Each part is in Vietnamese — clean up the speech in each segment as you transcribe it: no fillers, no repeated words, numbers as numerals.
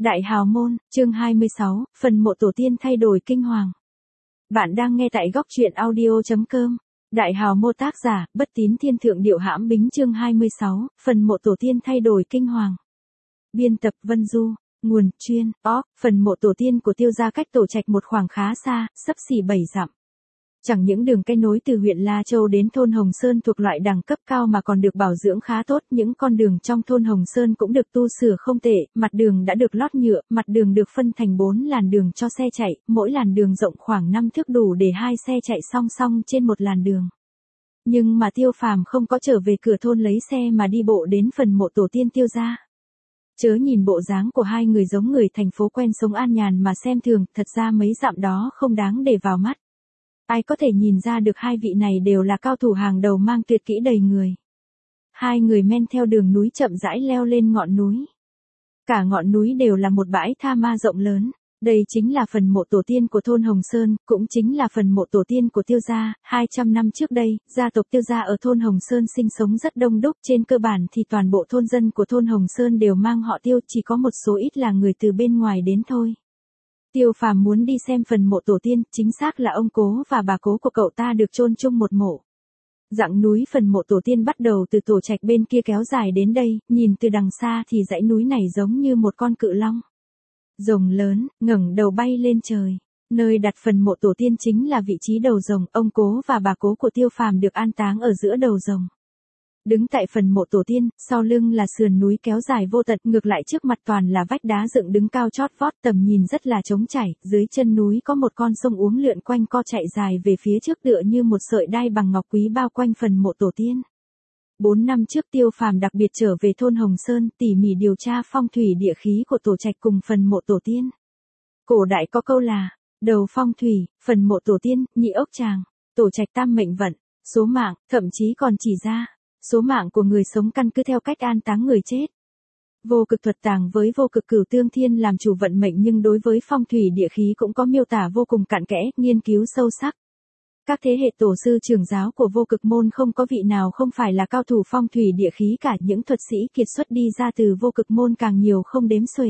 Đại Hào Môn, chương 26, phần mộ tổ tiên thay đổi kinh hoàng. Bạn đang nghe tại góc truyện audio.com. Đại Hào Môn tác giả, Bất Tín Thiên Thượng Điệu Hãm Bính chương 26, phần mộ tổ tiên thay đổi kinh hoàng. Biên tập Vân Du, nguồn, chuyên, phần mộ tổ tiên của Tiêu gia cách Tổ Trạch một khoảng khá xa, xấp xỉ 7 dặm. Chẳng những đường cây nối từ huyện La Châu đến thôn Hồng Sơn thuộc loại đẳng cấp cao mà còn được bảo dưỡng khá tốt, những con đường trong thôn Hồng Sơn cũng được tu sửa không tệ, mặt đường đã được lót nhựa, mặt đường được phân thành 4 làn đường cho xe chạy, mỗi làn đường rộng khoảng 5 thước đủ để 2 xe chạy song song trên một làn đường. Nhưng mà Tiêu Phàm không có trở về cửa thôn lấy xe mà đi bộ đến phần mộ tổ tiên Tiêu gia. Chớ nhìn bộ dáng của hai người giống người thành phố quen sống an nhàn mà xem thường, thật ra mấy dặm đó không đáng để vào mắt. Ai có thể nhìn ra được hai vị này đều là cao thủ hàng đầu mang tuyệt kỹ đầy người. Hai người men theo đường núi chậm rãi leo lên ngọn núi. Cả ngọn núi đều là một bãi tha ma rộng lớn. Đây chính là phần mộ tổ tiên của thôn Hồng Sơn, cũng chính là phần mộ tổ tiên của Tiêu gia. 200 năm trước đây, gia tộc Tiêu gia ở thôn Hồng Sơn sinh sống rất đông đúc. Trên cơ bản thì toàn bộ thôn dân của thôn Hồng Sơn đều mang họ Tiêu, chỉ có một số ít là người từ bên ngoài đến thôi. Tiêu Phàm muốn đi xem phần mộ tổ tiên, chính xác là ông cố và bà cố của cậu ta được chôn chung một mộ. Dặng núi phần mộ tổ tiên bắt đầu từ Tổ Trạch bên kia kéo dài đến đây, nhìn từ đằng xa thì dãy núi này giống như một con cự long. Rồng lớn, ngẩng đầu bay lên trời. Nơi đặt phần mộ tổ tiên chính là vị trí đầu rồng, ông cố và bà cố của Tiêu Phàm được an táng ở giữa đầu rồng. Đứng tại phần mộ tổ tiên, sau lưng là sườn núi kéo dài vô tận, ngược lại trước mặt toàn là vách đá dựng đứng cao chót vót, tầm nhìn rất là trống trải, dưới chân núi có một con sông uốn lượn quanh co chạy dài về phía trước tựa như một sợi đai bằng ngọc quý bao quanh phần mộ tổ tiên. 4 năm trước Tiêu Phàm đặc biệt trở về thôn Hồng Sơn, tỉ mỉ điều tra phong thủy địa khí của Tổ Trạch cùng phần mộ tổ tiên. Cổ đại có câu là, đầu phong thủy, phần mộ tổ tiên, nhị ốc tràng, Tổ Trạch tam mệnh vận, số mạng, thậm chí còn chỉ ra số mạng của người sống căn cứ theo cách an táng người chết. Vô cực thuật tàng với vô cực cửu tương thiên làm chủ vận mệnh, nhưng đối với phong thủy địa khí cũng có miêu tả vô cùng cặn kẽ, nghiên cứu sâu sắc. Các thế hệ tổ sư trưởng giáo của vô cực môn không có vị nào không phải là cao thủ phong thủy địa khí cả, những thuật sĩ kiệt xuất đi ra từ vô cực môn càng nhiều không đếm xuể.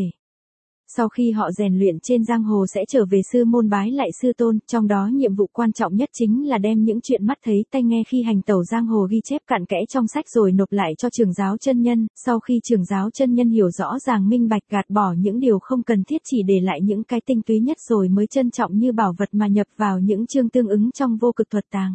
Sau khi họ rèn luyện trên giang hồ sẽ trở về sư môn bái lại sư tôn, trong đó nhiệm vụ quan trọng nhất chính là đem những chuyện mắt thấy tai nghe khi hành tẩu giang hồ ghi chép cặn kẽ trong sách rồi nộp lại cho trưởng giáo chân nhân, sau khi trưởng giáo chân nhân hiểu rõ ràng minh bạch gạt bỏ những điều không cần thiết chỉ để lại những cái tinh túy nhất rồi mới trân trọng như bảo vật mà nhập vào những chương tương ứng trong vô cực thuật tàng.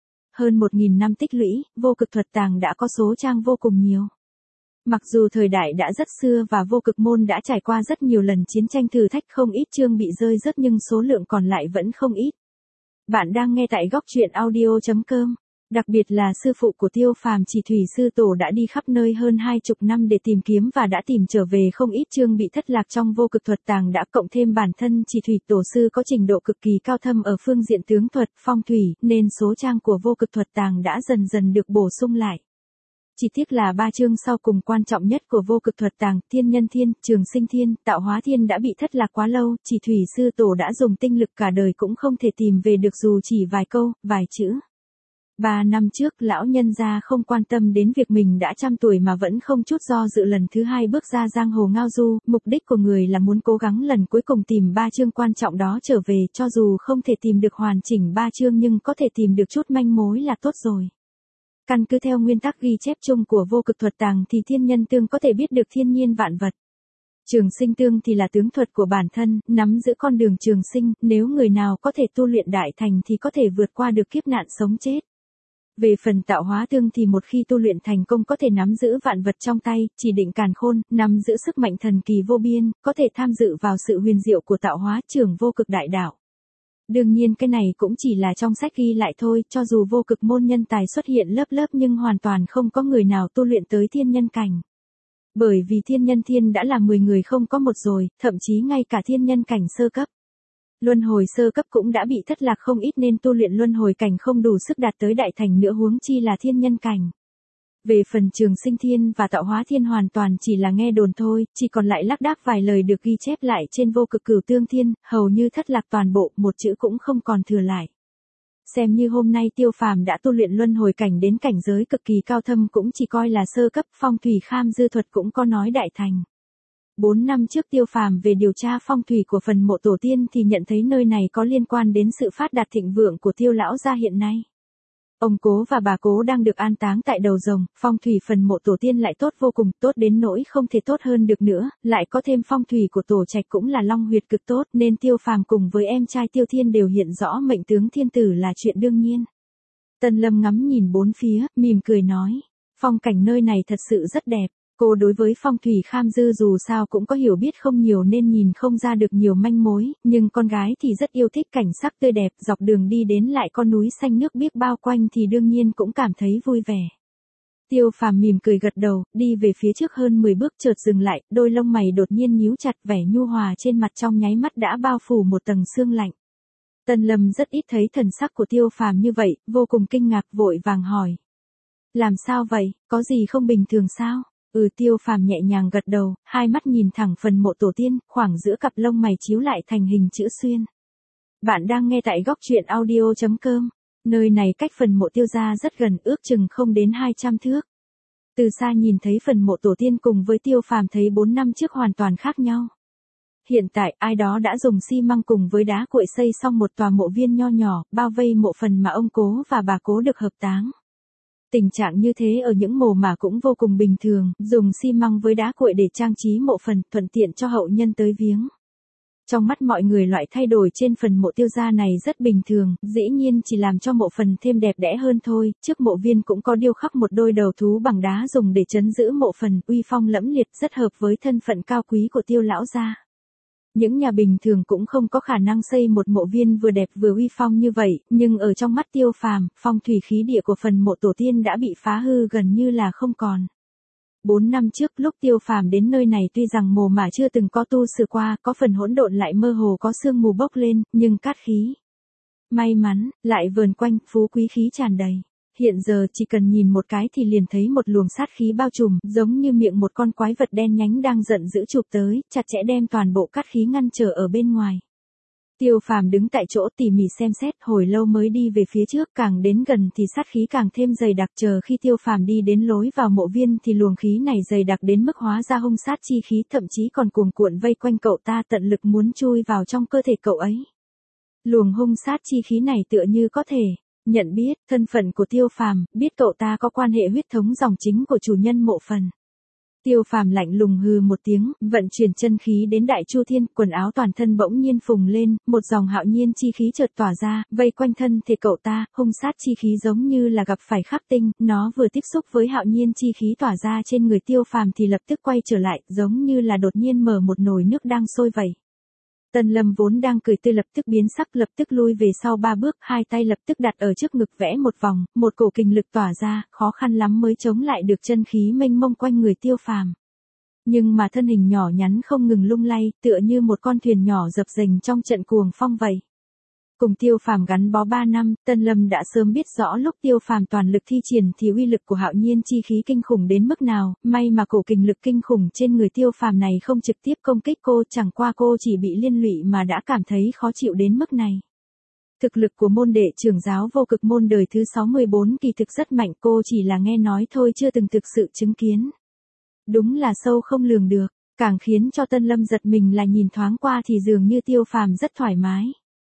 Hơn 1.000 năm tích lũy, vô cực thuật tàng đã có số trang vô cùng nhiều. Mặc dù thời đại đã rất xưa và vô cực môn đã trải qua rất nhiều lần chiến tranh thử thách, không ít chương bị rơi rớt nhưng số lượng còn lại vẫn không ít. Bạn đang nghe tại góc truyện audio.com. Đặc biệt là sư phụ của Tiêu Phàm Chỉ Thủy Sư Tổ đã đi khắp nơi hơn 20 năm để tìm kiếm và đã tìm trở về không ít chương bị thất lạc trong vô cực thuật tàng, đã cộng thêm bản thân Chỉ Thủy Tổ sư có trình độ cực kỳ cao thâm ở phương diện tướng thuật, phong thủy, nên số trang của vô cực thuật tàng đã dần dần được bổ sung lại. Chỉ tiếc là 3 chương sau cùng quan trọng nhất của vô cực thuật tàng, Thiên Nhân Thiên, Trường Sinh Thiên, Tạo Hóa Thiên đã bị thất lạc quá lâu, Chỉ Thủy Sư Tổ đã dùng tinh lực cả đời cũng không thể tìm về được dù chỉ vài câu, vài chữ. 3 năm trước lão nhân gia không quan tâm đến việc mình đã trăm tuổi mà vẫn không chút do dự lần thứ 2 bước ra giang hồ ngao du, mục đích của người là muốn cố gắng lần cuối cùng tìm 3 chương quan trọng đó trở về, cho dù không thể tìm được hoàn chỉnh 3 chương nhưng có thể tìm được chút manh mối là tốt rồi. Căn cứ theo nguyên tắc ghi chép chung của vô cực thuật tàng thì thiên nhân tương có thể biết được thiên nhiên vạn vật. Trường sinh tương thì là tướng thuật của bản thân, nắm giữ con đường trường sinh, nếu người nào có thể tu luyện đại thành thì có thể vượt qua được kiếp nạn sống chết. Về phần tạo hóa tương thì một khi tu luyện thành công có thể nắm giữ vạn vật trong tay, chỉ định càn khôn, nắm giữ sức mạnh thần kỳ vô biên, có thể tham dự vào sự huyền diệu của tạo hóa trưởng vô cực đại đạo. Đương nhiên cái này cũng chỉ là trong sách ghi lại thôi, cho dù vô cực môn nhân tài xuất hiện lớp lớp nhưng hoàn toàn không có người nào tu luyện tới thiên nhân cảnh. Bởi vì thiên nhân thiên đã là 10 người không có một rồi, thậm chí ngay cả thiên nhân cảnh sơ cấp. Luân hồi sơ cấp cũng đã bị thất lạc không ít nên tu luyện luân hồi cảnh không đủ sức đạt tới đại thành nữa, huống chi là thiên nhân cảnh. Về phần Trường Sinh Thiên và Tạo Hóa Thiên hoàn toàn chỉ là nghe đồn thôi, chỉ còn lại lác đác vài lời được ghi chép lại trên vô cực cửu tương thiên, hầu như thất lạc toàn bộ, một chữ cũng không còn thừa lại. Xem như hôm nay Tiêu Phàm đã tu luyện luân hồi cảnh đến cảnh giới cực kỳ cao thâm cũng chỉ coi là sơ cấp, phong thủy kham dư thuật cũng có nói đại thành. 4 năm trước Tiêu Phàm về điều tra phong thủy của phần mộ tổ tiên thì nhận thấy nơi này có liên quan đến sự phát đạt thịnh vượng của Tiêu lão gia hiện nay. Ông cố và bà cố đang được an táng tại đầu rồng, phong thủy phần mộ tổ tiên lại tốt vô cùng, tốt đến nỗi không thể tốt hơn được nữa, lại có thêm phong thủy của tổ trạch cũng là long huyệt cực tốt, nên Tiêu Phàm cùng với em trai Tiêu Thiên đều hiện rõ mệnh tướng thiên tử là chuyện đương nhiên. Tân Lâm ngắm nhìn bốn phía, mỉm cười nói, phong cảnh nơi này thật sự rất đẹp. Cô đối với phong thủy Kham Dư dù sao cũng có hiểu biết không nhiều nên nhìn không ra được nhiều manh mối, nhưng con gái thì rất yêu thích cảnh sắc tươi đẹp, dọc đường đi đến lại con núi xanh nước biếc bao quanh thì đương nhiên cũng cảm thấy vui vẻ. Tiêu Phàm mỉm cười gật đầu, đi về phía trước hơn 10 bước chợt dừng lại, đôi lông mày đột nhiên nhíu chặt, vẻ nhu hòa trên mặt trong nháy mắt đã bao phủ một tầng sương lạnh. Tân Lâm rất ít thấy thần sắc của Tiêu Phàm như vậy, vô cùng kinh ngạc vội vàng hỏi. Làm sao vậy, có gì không bình thường sao? Tiêu Phàm nhẹ nhàng gật đầu, hai mắt nhìn thẳng phần mộ tổ tiên, khoảng giữa cặp lông mày chiếu lại thành hình chữ xuyên. Bạn đang nghe tại góc truyện audio.com. Nơi này cách phần mộ Tiêu gia rất gần, ước chừng không đến 200 thước. Từ xa nhìn thấy phần mộ tổ tiên cùng với Tiêu Phàm thấy 4 năm trước hoàn toàn khác nhau. Hiện tại ai đó đã dùng xi măng cùng với đá cuội xây xong một tòa mộ viên nho nhỏ, bao vây mộ phần mà ông cố và bà cố được hợp táng. Tình trạng như thế ở những mồ mả cũng vô cùng bình thường, dùng xi măng với đá cuội để trang trí mộ phần, thuận tiện cho hậu nhân tới viếng. Trong mắt mọi người loại thay đổi trên phần mộ Tiêu gia này rất bình thường, dĩ nhiên chỉ làm cho mộ phần thêm đẹp đẽ hơn thôi, trước mộ viên cũng có điêu khắc một đôi đầu thú bằng đá dùng để trấn giữ mộ phần, uy phong lẫm liệt rất hợp với thân phận cao quý của Tiêu lão gia. Những nhà bình thường cũng không có khả năng xây một mộ viên vừa đẹp vừa uy phong như vậy, nhưng ở trong mắt Tiêu Phàm, phong thủy khí địa của phần mộ tổ tiên đã bị phá hư gần như là không còn. 4 năm trước lúc Tiêu Phàm đến nơi này tuy rằng mồ mả chưa từng có tu sửa qua, có phần hỗn độn lại mơ hồ có sương mù bốc lên, nhưng cát khí may mắn, lại vờn quanh, phú quý khí tràn đầy. Hiện giờ chỉ cần nhìn một cái thì liền thấy một luồng sát khí bao trùm, giống như miệng một con quái vật đen nhánh đang giận dữ chụp tới, chặt chẽ đem toàn bộ cát khí ngăn trở ở bên ngoài. Tiêu Phàm đứng tại chỗ tỉ mỉ xem xét, hồi lâu mới đi về phía trước, càng đến gần thì sát khí càng thêm dày đặc, chờ khi Tiêu Phàm đi đến lối vào mộ viên thì luồng khí này dày đặc đến mức hóa ra hung sát chi khí, thậm chí còn cuồn cuộn vây quanh cậu ta, tận lực muốn chui vào trong cơ thể cậu ấy. Luồng hung sát chi khí này tựa như có thể nhận biết thân phận của Tiêu Phàm, biết cậu ta có quan hệ huyết thống dòng chính của chủ nhân mộ phần. Tiêu Phàm lạnh lùng hừ một tiếng, vận chuyển chân khí đến Đại Chu Thiên, quần áo toàn thân bỗng nhiên phùng lên, một dòng hạo nhiên chi khí chợt tỏa ra, vây quanh thân thể cậu ta, hung sát chi khí giống như là gặp phải khắc tinh, nó vừa tiếp xúc với hạo nhiên chi khí tỏa ra trên người Tiêu Phàm thì lập tức quay trở lại, giống như là đột nhiên mở một nồi nước đang sôi vậy. Tân Lâm vốn đang cười tươi lập tức biến sắc, lập tức lui về sau 3 bước, hai tay lập tức đặt ở trước ngực vẽ một vòng, một cổ kình lực tỏa ra, khó khăn lắm mới chống lại được chân khí mênh mông quanh người Tiêu Phàm. Nhưng mà thân hình nhỏ nhắn không ngừng lung lay, tựa như một con thuyền nhỏ dập dềnh trong trận cuồng phong vậy. Cùng Tiêu Phàm gắn bó 3 năm, Tân Lâm đã sớm biết rõ lúc Tiêu Phàm toàn lực thi triển thì uy lực của hạo nhiên chi khí kinh khủng đến mức nào, may mà cổ kình lực kinh khủng trên người Tiêu Phàm này không trực tiếp công kích cô, chẳng qua cô chỉ bị liên lụy mà đã cảm thấy khó chịu đến mức này. Thực lực của môn đệ trưởng giáo vô cực môn đời thứ 64 kỳ thực rất mạnh, cô chỉ là nghe nói thôi chưa từng thực sự chứng kiến. Đúng là sâu không lường được, càng khiến cho Tân Lâm giật mình là nhìn thoáng qua thì dường như Tiêu Phàm rất thoải mái.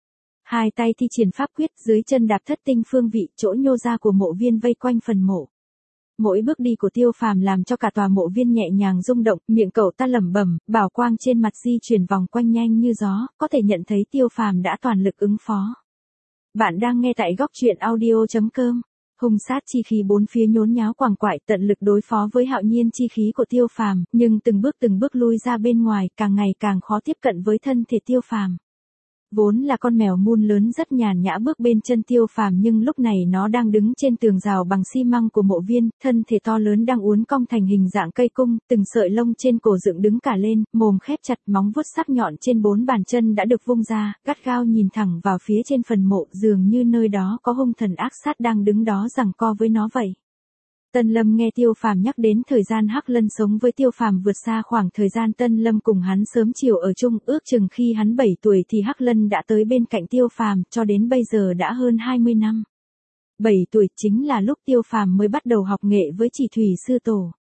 Hai tay thi triển pháp quyết, dưới chân đạp thất tinh phương vị, chỗ nhô ra của mộ viên vây quanh phần mộ. Mỗi bước đi của Tiêu Phàm làm cho cả tòa mộ viên nhẹ nhàng rung động, miệng cậu ta lẩm bẩm, bảo quang trên mặt di chuyển vòng quanh nhanh như gió, có thể nhận thấy Tiêu Phàm đã toàn lực ứng phó. Bạn đang nghe tại góc truyện audio.com. Hung sát chi khí bốn phía nhốn nháo quàng quại, tận lực đối phó với hạo nhiên chi khí của Tiêu Phàm, nhưng từng bước lui ra bên ngoài, càng ngày càng khó tiếp cận với thân thể Tiêu Phàm. Vốn là con mèo mun lớn rất nhàn nhã bước bên chân Tiêu Phàm, nhưng lúc này nó đang đứng trên tường rào bằng xi măng của mộ viên, thân thể to lớn đang uốn cong thành hình dạng cây cung, từng sợi lông trên cổ dựng đứng cả lên, mồm khép chặt, móng vuốt sắc nhọn trên 4 bàn chân đã được vung ra, gắt gao nhìn thẳng vào phía trên phần mộ, dường như nơi đó có hung thần ác sát đang đứng đó giằng co với nó vậy. Tân Lâm nghe Tiêu Phàm nhắc đến thời gian Hắc Lân sống với Tiêu Phàm vượt xa khoảng thời gian Tân Lâm cùng hắn sớm chiều ở chung, ước chừng khi hắn 7 tuổi thì Hắc Lân đã tới bên cạnh Tiêu Phàm, cho đến bây giờ đã hơn 20 năm. 7 tuổi chính là lúc Tiêu Phàm mới bắt đầu học nghệ với Chỉ Thủy sư tổ.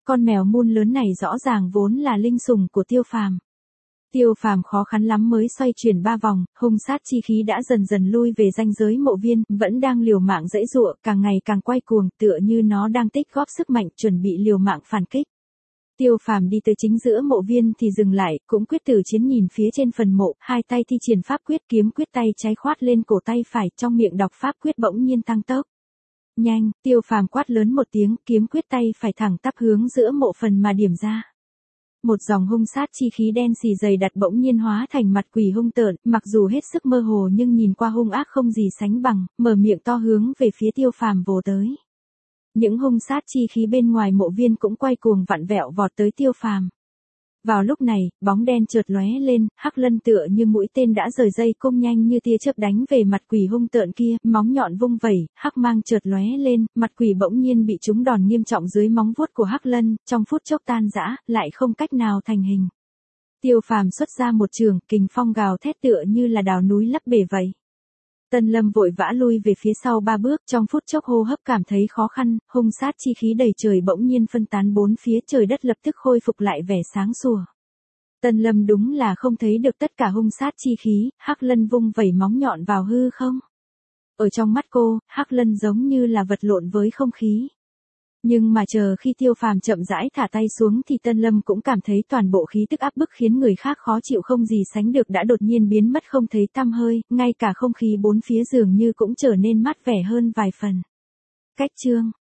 Con mèo mun lớn này rõ ràng vốn là linh sủng của Tiêu Phàm. Tiêu Phàm khó khăn lắm mới xoay chuyển 3 vòng, hung sát chi khí đã dần dần lui về ranh giới mộ viên, vẫn đang liều mạng giãy giụa, càng ngày càng quay cuồng, tựa như nó đang tích góp sức mạnh, chuẩn bị liều mạng phản kích. Tiêu Phàm đi tới chính giữa mộ viên thì dừng lại, cũng quyết tử chiến nhìn phía trên phần mộ, hai tay thi triển pháp quyết, kiếm quyết tay trái khoát lên cổ tay phải, trong miệng đọc pháp quyết bỗng nhiên tăng tốc. Nhanh, Tiêu Phàm quát lớn một tiếng, kiếm quyết tay phải thẳng tắp hướng giữa mộ phần mà điểm ra. Một dòng hung sát chi khí đen xì dày đặc bỗng nhiên hóa thành mặt quỷ hung tợn, mặc dù hết sức mơ hồ nhưng nhìn qua hung ác không gì sánh bằng, mở miệng to hướng về phía Tiêu Phàm vồ tới. Những hung sát chi khí bên ngoài mộ viên cũng quay cuồng vặn vẹo vọt tới Tiêu Phàm. Vào lúc này, bóng đen chợt lóe lên, Hắc Lân tựa như mũi tên đã rời dây cung nhanh như tia chớp đánh về mặt quỷ hung tợn kia, móng nhọn vung vẩy, hắc mang chợt lóe lên, mặt quỷ bỗng nhiên bị trúng đòn nghiêm trọng dưới móng vuốt của Hắc Lân, trong phút chốc tan rã, lại không cách nào thành hình. Tiêu Phàm xuất ra một trường, kình phong gào thét tựa như là đào núi lấp bể vậy. Tân Lâm vội vã lui về phía sau 3 bước, trong phút chốc hô hấp cảm thấy khó khăn, hung sát chi khí đầy trời bỗng nhiên phân tán bốn phía, trời đất lập tức khôi phục lại vẻ sáng sủa. Tân Lâm đúng là không thấy được tất cả hung sát chi khí, Hắc Lân vung vẩy móng nhọn vào hư không. Ở trong mắt cô, Hắc Lân giống như là vật lộn với không khí. Nhưng mà chờ khi Tiêu Phàm chậm rãi thả tay xuống thì Tân Lâm cũng cảm thấy toàn bộ khí tức áp bức khiến người khác khó chịu không gì sánh được đã đột nhiên biến mất không thấy tăm hơi, ngay cả không khí bốn phía dường như cũng trở nên mát vẻ hơn vài phần. Cách chương